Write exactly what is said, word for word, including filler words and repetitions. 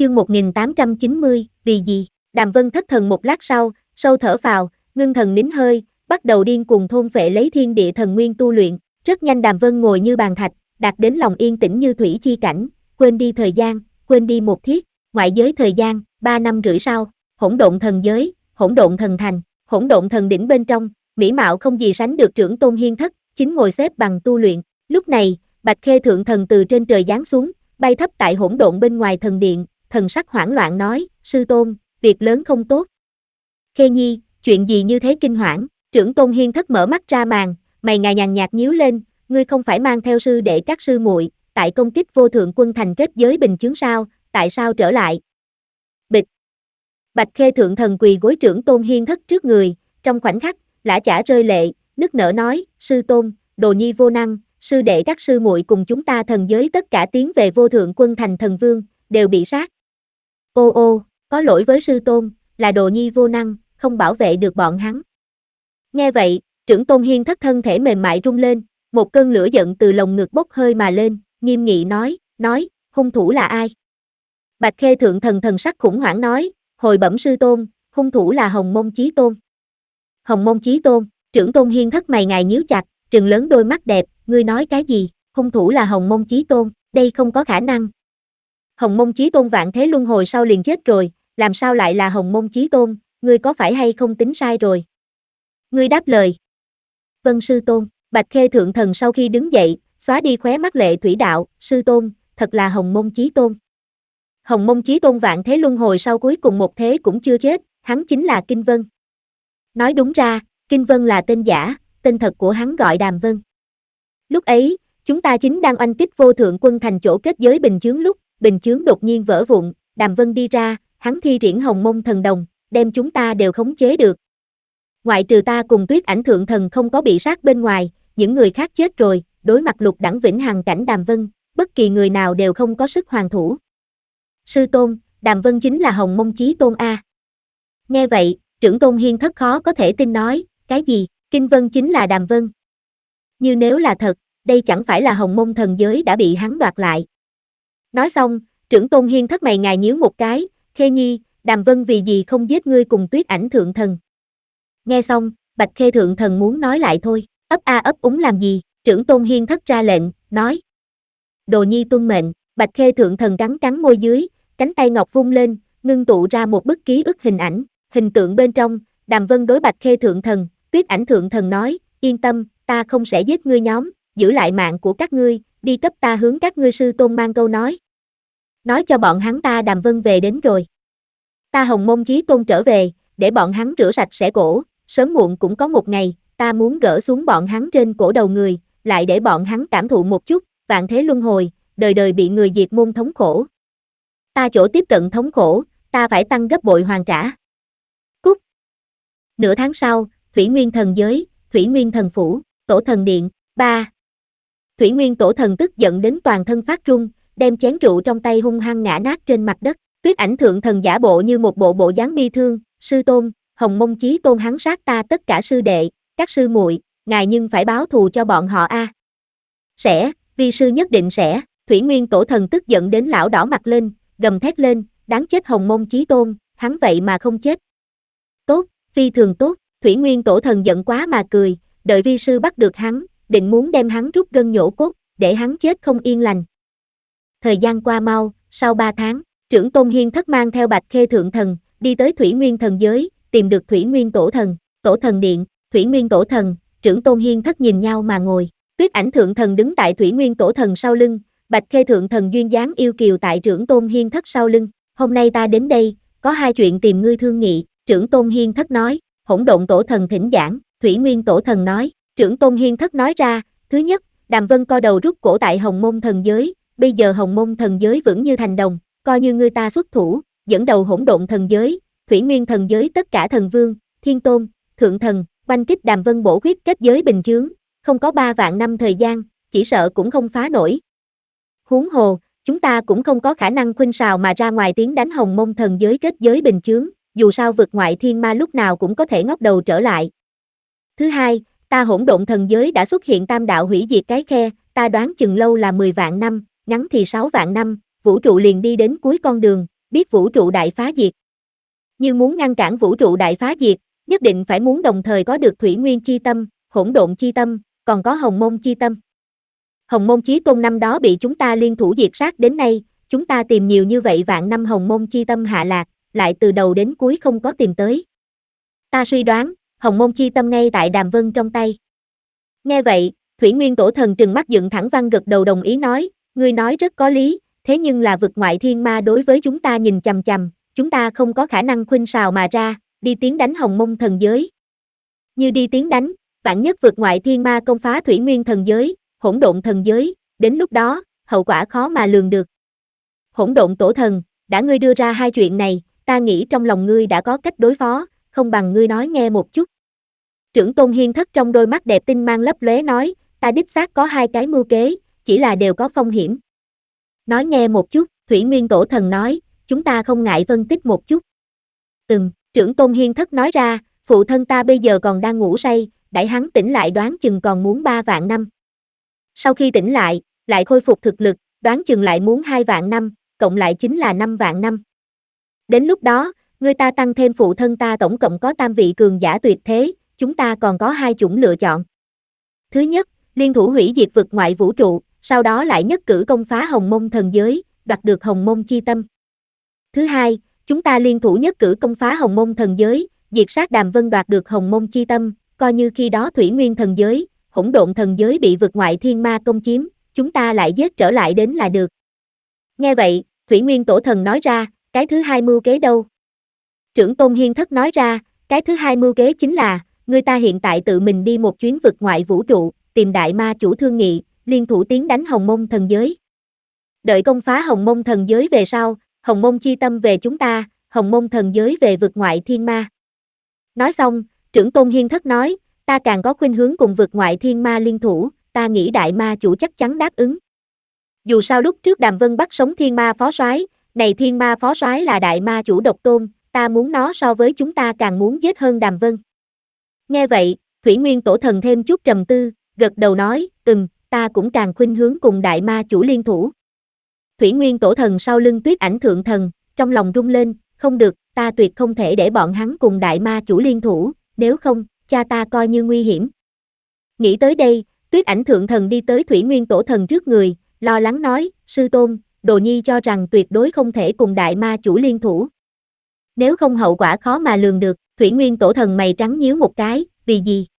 chương một nghìn tám trăm chín mươi, vì gì? Đàm Vân thất thần một lát sau, sâu thở phào, ngưng thần nín hơi, bắt đầu điên cuồng thôn phệ lấy thiên địa thần nguyên tu luyện. Rất nhanh Đàm Vân ngồi như bàn thạch, đạt đến lòng yên tĩnh như thủy chi cảnh, quên đi thời gian, quên đi một thiết, ngoại giới thời gian, ba năm rưỡi sau, hỗn độn thần giới, hỗn độn thần thành, hỗn độn thần đỉnh bên trong, mỹ mạo không gì sánh được trưởng tôn hiên thất, chính ngồi xếp bằng tu luyện. Lúc này, Bạch Khê thượng thần từ trên trời giáng xuống, bay thấp tại hỗn độn bên ngoài thần điện, thần sắc hoảng loạn nói, sư tôn, việc lớn không tốt. Khê nhi, chuyện gì như thế kinh hoảng? Trưởng tôn hiên thất mở mắt ra màn, mày ngà nhàn nhạt nhíu lên, ngươi không phải mang theo sư đệ các sư muội, tại công kích vô thượng quân thành kết giới bình chướng sao, tại sao trở lại? Bịch. Bạch Khê thượng thần quỳ gối trưởng tôn hiên thất trước người, trong khoảnh khắc, lã chả rơi lệ, nức nở nói, sư tôn, đồ nhi vô năng, sư đệ các sư muội cùng chúng ta thần giới tất cả tiến về vô thượng quân thành thần vương, đều bị sát. Ô ô, có lỗi với sư tôn, là đồ nhi vô năng, không bảo vệ được bọn hắn. Nghe vậy, trưởng tôn hiên thất thân thể mềm mại rung lên, một cơn lửa giận từ lồng ngực bốc hơi mà lên, nghiêm nghị nói, nói, hung thủ là ai? Bạch Khê thượng thần thần sắc khủng hoảng nói, hồi bẩm sư tôn, hung thủ là Hồng Mông Chí Tôn. Hồng Mông Chí Tôn, trưởng tôn hiên thất mày ngài nhíu chặt, trừng lớn đôi mắt đẹp, ngươi nói cái gì, hung thủ là Hồng Mông Chí Tôn, đây không có khả năng. Hồng Mông Chí Tôn vạn thế luân hồi sau liền chết rồi, làm sao lại là Hồng Mông Chí Tôn, ngươi có phải hay không tính sai rồi? Ngươi đáp lời. Vâng sư tôn, Bạch Khê thượng thần sau khi đứng dậy, xóa đi khóe mắt lệ thủy đạo, sư tôn, thật là Hồng Mông Chí Tôn. Hồng Mông Chí Tôn vạn thế luân hồi sau cuối cùng một thế cũng chưa chết, hắn chính là Kinh Vân. Nói đúng ra, Kinh Vân là tên giả, tên thật của hắn gọi Đàm Vân. Lúc ấy, chúng ta chính đang oanh kích vô thượng quân thành chỗ kết giới bình chướng lúc, bình chướng đột nhiên vỡ vụn, Đàm Vân đi ra, hắn thi triển Hồng Mông thần đồng, đem chúng ta đều khống chế được. Ngoại trừ ta cùng Tuyết Ảnh thượng thần không có bị sát bên ngoài, những người khác chết rồi, đối mặt lục đẳng vĩnh hằng cảnh Đàm Vân, bất kỳ người nào đều không có sức hoàn thủ. Sư tôn, Đàm Vân chính là Hồng Mông Chí Tôn a. Nghe vậy, trưởng tôn hiên thất khó có thể tin nói, cái gì, Kinh Vân chính là Đàm Vân. Như nếu là thật, đây chẳng phải là Hồng Mông thần giới đã bị hắn đoạt lại. Nói xong, trưởng tôn hiên thất mày ngài nhíu một cái, Khê nhi, Đàm Vân vì gì không giết ngươi cùng Tuyết Ảnh thượng thần. Nghe xong, Bạch Khê thượng thần muốn nói lại thôi, ấp a ấp úng làm gì, trưởng tôn hiên thất ra lệnh, nói. Đồ nhi tuân mệnh, Bạch Khê thượng thần cắn cắn môi dưới, cánh tay ngọc vung lên, ngưng tụ ra một bức ký ức hình ảnh, hình tượng bên trong, Đàm Vân đối Bạch Khê thượng thần, Tuyết Ảnh thượng thần nói, yên tâm, ta không sẽ giết ngươi nhóm, giữ lại mạng của các ngươi, đi cấp ta hướng các ngươi sư tôn mang câu nói. Nói cho bọn hắn ta Đàm Vân về đến rồi. Ta Hồng Mông Chí Tôn trở về, để bọn hắn rửa sạch sẽ cổ, sớm muộn cũng có một ngày, ta muốn gỡ xuống bọn hắn trên cổ đầu người, lại để bọn hắn cảm thụ một chút, vạn thế luân hồi, đời đời bị người diệt môn thống khổ. Ta chỗ tiếp cận thống khổ, ta phải tăng gấp bội hoàn trả. Cút. Nửa tháng sau, Thủy Nguyên thần giới, Thủy Nguyên thần phủ, Tổ thần điện, ba. Thủy Nguyên tổ thần tức giận đến toàn thân phát run, đem chén rượu trong tay hung hăng ngã nát trên mặt đất. Tuyết Ảnh thượng thần giả bộ như một bộ bộ dáng bi thương, sư tôn, Hồng Mông Chí Tôn hắn sát ta tất cả sư đệ, các sư muội, ngài nhưng phải báo thù cho bọn họ a. À. Sẽ, vi sư nhất định sẽ. Thủy Nguyên tổ thần tức giận đến lão đỏ mặt lên, gầm thét lên, đáng chết Hồng Mông Chí Tôn, hắn vậy mà không chết. Tốt, phi thường tốt, Thủy Nguyên tổ thần giận quá mà cười, đợi vi sư bắt được hắn, định muốn đem hắn rút gân nhổ cốt, để hắn chết không yên lành. Thời gian qua mau, sau ba tháng, trưởng tôn hiên thất mang theo Bạch Khê thượng thần, đi tới Thủy Nguyên thần giới, tìm được Thủy Nguyên tổ thần, Tổ thần điện, Thủy Nguyên tổ thần, trưởng tôn hiên thất nhìn nhau mà ngồi. Tuyết Ảnh thượng thần đứng tại Thủy Nguyên tổ thần sau lưng, Bạch Khê thượng thần duyên dáng yêu kiều tại trưởng tôn hiên thất sau lưng. Hôm nay ta đến đây, có hai chuyện tìm ngươi thương nghị, trưởng tôn hiên thất nói. Hỗn độn tổ thần thỉnh giảng, Thủy Nguyên tổ thần nói. Trưởng tôn hiên thất nói ra, thứ nhất, Đàm Vân co đầu rút cổ tại Hồng Mông thần giới, bây giờ Hồng Mông thần giới vững như thành đồng, coi như ngươi ta xuất thủ, dẫn đầu hỗn độn thần giới, Thủy Nguyên thần giới tất cả thần vương, thiên tôn, thượng thần, oanh kích Đàm Vân bổ khuyết kết giới bình chướng, không có ba vạn năm thời gian, chỉ sợ cũng không phá nổi. Huống hồ, chúng ta cũng không có khả năng khuynh sào mà ra ngoài tiến đánh Hồng Mông thần giới kết giới bình chướng, dù sao vực ngoại thiên ma lúc nào cũng có thể ngóc đầu trở lại. Thứ hai, ta hỗn độn thần giới đã xuất hiện tam đạo hủy diệt cái khe, ta đoán chừng lâu là mười vạn năm, ngắn thì sáu vạn năm, vũ trụ liền đi đến cuối con đường, biết vũ trụ đại phá diệt. Nhưng muốn ngăn cản vũ trụ đại phá diệt, nhất định phải muốn đồng thời có được Thủy Nguyên chi tâm, Hỗn Độn chi tâm, còn có Hồng Môn chi tâm. Hồng Môn chí tôn năm đó bị chúng ta liên thủ diệt sát đến nay, chúng ta tìm nhiều như vậy vạn năm Hồng Môn chi tâm hạ lạc, lại từ đầu đến cuối không có tìm tới. Ta suy đoán, Hồng Môn chi tâm ngay tại Đàm Vân trong tay. Nghe vậy, Thủy Nguyên Tổ Thần trừng mắt dựng thẳng văn gật đầu đồng ý nói, ngươi nói rất có lý, thế nhưng là vực ngoại thiên ma đối với chúng ta nhìn chằm chằm, chúng ta không có khả năng khuynh sào mà ra, đi tiến đánh Hồng Môn thần giới. Như đi tiến đánh, vạn nhất vực ngoại thiên ma công phá Thủy Nguyên thần giới, Hỗn Độn thần giới, đến lúc đó, hậu quả khó mà lường được. Hỗn Độn Tổ Thần, đã ngươi đưa ra hai chuyện này, ta nghĩ trong lòng ngươi đã có cách đối phó, không bằng ngươi nói nghe một chút. Trưởng Tôn Hiên Thất trong đôi mắt đẹp tinh mang lấp lóe nói, ta đích xác có hai cái mưu kế, chỉ là đều có phong hiểm. Nói nghe một chút, Thủy Nguyên Tổ Thần nói, chúng ta không ngại phân tích một chút. Ừm, Trưởng Tôn Hiên Thất nói ra, phụ thân ta bây giờ còn đang ngủ say, đãi hắn tỉnh lại đoán chừng còn muốn ba vạn năm. Sau khi tỉnh lại, lại khôi phục thực lực, đoán chừng lại muốn hai vạn năm, cộng lại chính là năm vạn năm. Đến lúc đó, người ta tăng thêm phụ thân ta tổng cộng có tam vị cường giả tuyệt thế, chúng ta còn có hai chủng lựa chọn. Thứ nhất, liên thủ hủy diệt vực ngoại vũ trụ, sau đó lại nhất cử công phá Hồng Môn thần giới, đoạt được Hồng Môn chi tâm. Thứ hai, chúng ta liên thủ nhất cử công phá Hồng Môn thần giới, diệt sát Đàm Vân đoạt được Hồng Môn chi tâm, coi như khi đó Thủy Nguyên thần giới, Hỗn Độn thần giới bị vực ngoại thiên ma công chiếm, chúng ta lại giết trở lại đến là được. Nghe vậy, Thủy Nguyên Tổ Thần nói ra, cái thứ hai mưu kế đâu? Trưởng Tôn Hiên Thất nói ra, cái thứ hai mưu kế chính là, người ta hiện tại tự mình đi một chuyến vực ngoại vũ trụ, tìm đại ma chủ thương nghị, liên thủ tiến đánh Hồng Môn thần giới. Đợi công phá Hồng Môn thần giới về sau, Hồng Môn chi tâm về chúng ta, Hồng Môn thần giới về vực ngoại thiên ma. Nói xong, Trưởng Tôn Hiên Thất nói, ta càng có khuynh hướng cùng vực ngoại thiên ma liên thủ, ta nghĩ đại ma chủ chắc chắn đáp ứng. Dù sao lúc trước Đàm Vân bắt sống thiên ma phó soái, này thiên ma phó soái là đại ma chủ độc tôn, ta muốn nó so với chúng ta càng muốn giết hơn Đàm Vân. Nghe vậy, Thủy Nguyên Tổ Thần thêm chút trầm tư, gật đầu nói, ừm, ta cũng càng khuynh hướng cùng đại ma chủ liên thủ. Thủy Nguyên Tổ Thần sau lưng Tuyết Ảnh Thượng Thần, trong lòng rung lên, không được, ta tuyệt không thể để bọn hắn cùng đại ma chủ liên thủ, nếu không, cha ta coi như nguy hiểm. Nghĩ tới đây, Tuyết Ảnh Thượng Thần đi tới Thủy Nguyên Tổ Thần trước người, lo lắng nói, sư tôn, đồ nhi cho rằng tuyệt đối không thể cùng đại ma chủ liên thủ. Nếu không hậu quả khó mà lường được, Thủy Nguyên Tổ Thần mày trắng nhíu một cái, vì gì?